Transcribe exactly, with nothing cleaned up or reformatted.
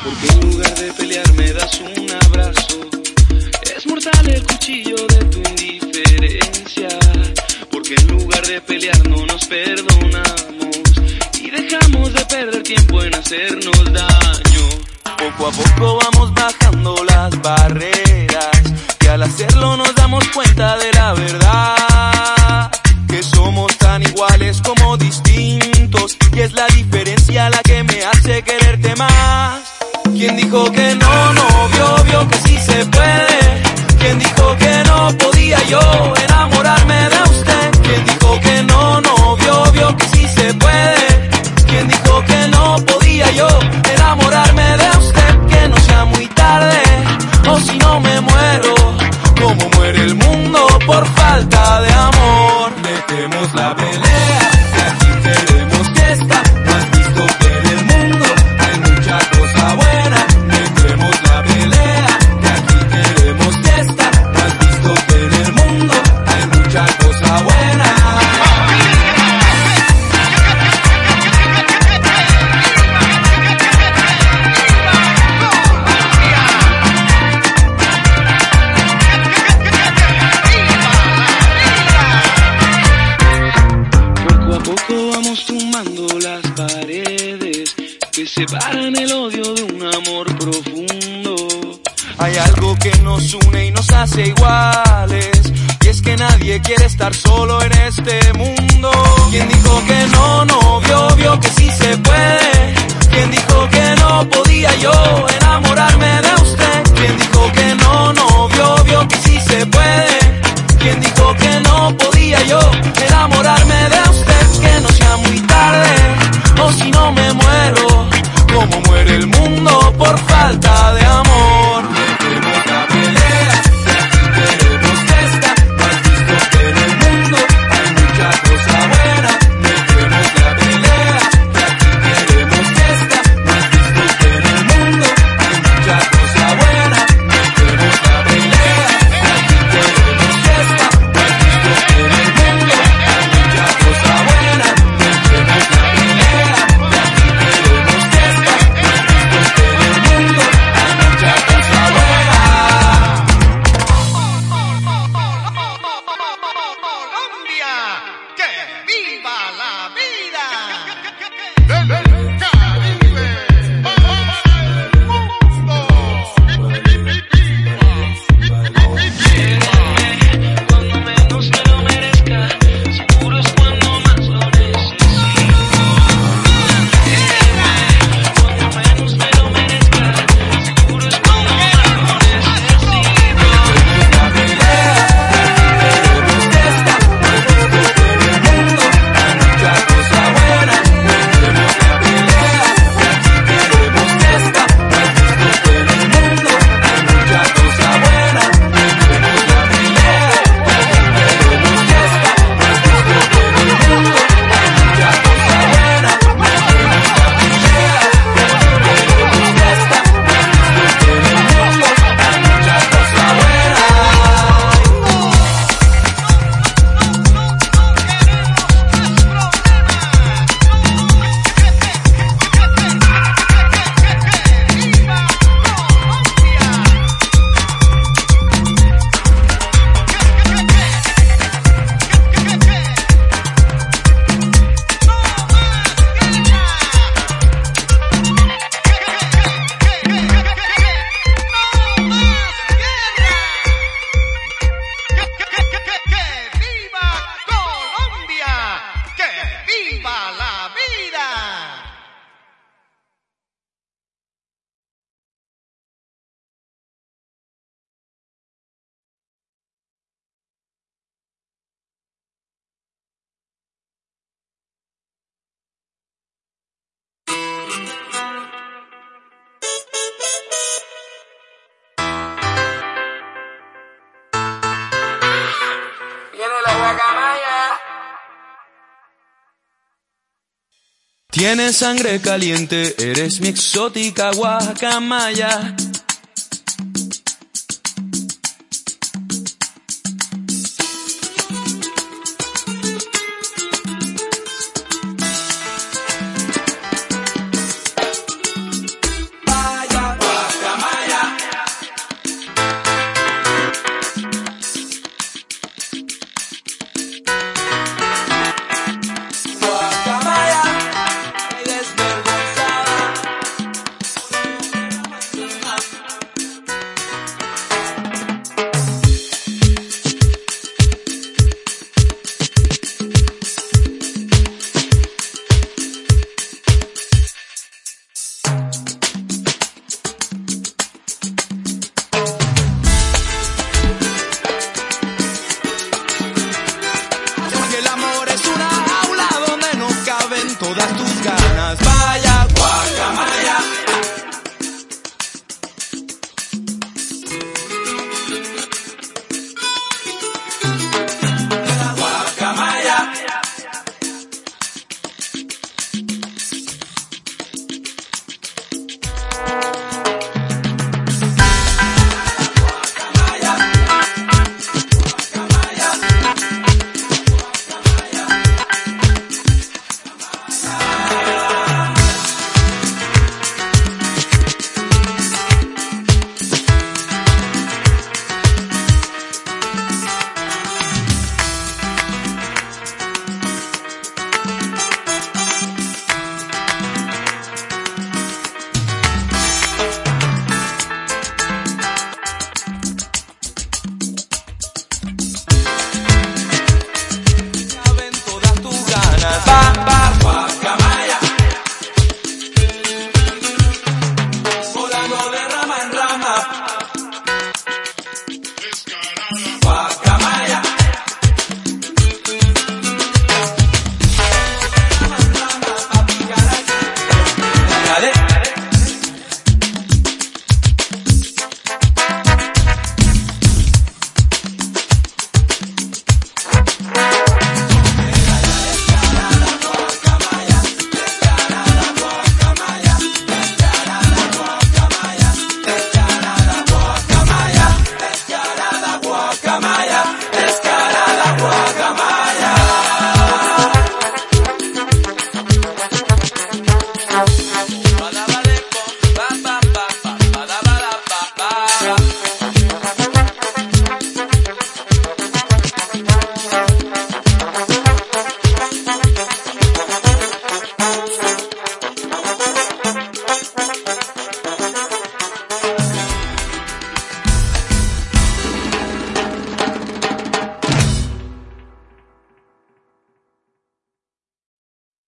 Porque en lugar de pelear me das un abrazo. Es mortal el cuchillo de tu indiferencia. Porque en lugar de pelear no nos perdonamos y dejamos de perder tiempo en hacernos daño. Poco a poco vamos bajando las barreras y al hacerlo nos damos cuenta de la verdad, que somos tan iguales como distintos, y es la diferencia la que me hace quererte más. ¿Quién dijo que no, no, obvio, obvio que sí se puede? ¿Quién dijo que no podía yo enamorarme de usted? ¿Quién dijo que no, no, obvio, obvio que sí se puede? ¿Quién dijo que no podía yo enamorarme de usted? Que no sea muy tarde, o si no me muero, como muere el mundo por falta de amor. Dejemos la pelea, que aquí queremos fiesta. No has visto que en el mundo hay mucha cosa buena. Dejemos la pelea, que aquí queremos fiesta. No has visto que en el mundo hay mucha cosa buena. Separan el odio de un amor profundo. Hay algo que nos une y nos hace iguales, y es que nadie quiere estar solo en este mundo. ¿Quién dijo que no, no, obvio, obvio que sí se puede? ¿Quién dijo que no podía yo enamorarme de usted? ¿Quién dijo que no, no, obvio, obvio que sí se puede? ¿Quién dijo que no podía yo enamorarme de usted? Que no sea muy tarde, o si no me muero, como muere el mundo por falta de amor. Dejemos la pelea, que aquí queremos fiesta. No has visto que en el mundo hay mucha cosa buena. Dejemos la pelea, que aquí queremos fiesta. No has visto que en el mundo hay mucha cosa buena. Dejemos la pelea, que aquí queremos fiesta. No has visto que en el mundo hay mucha cosa buena. Dejemos la pelea, que aquí queremos fiesta. Tienes sangre caliente, eres mi exótica guacamaya.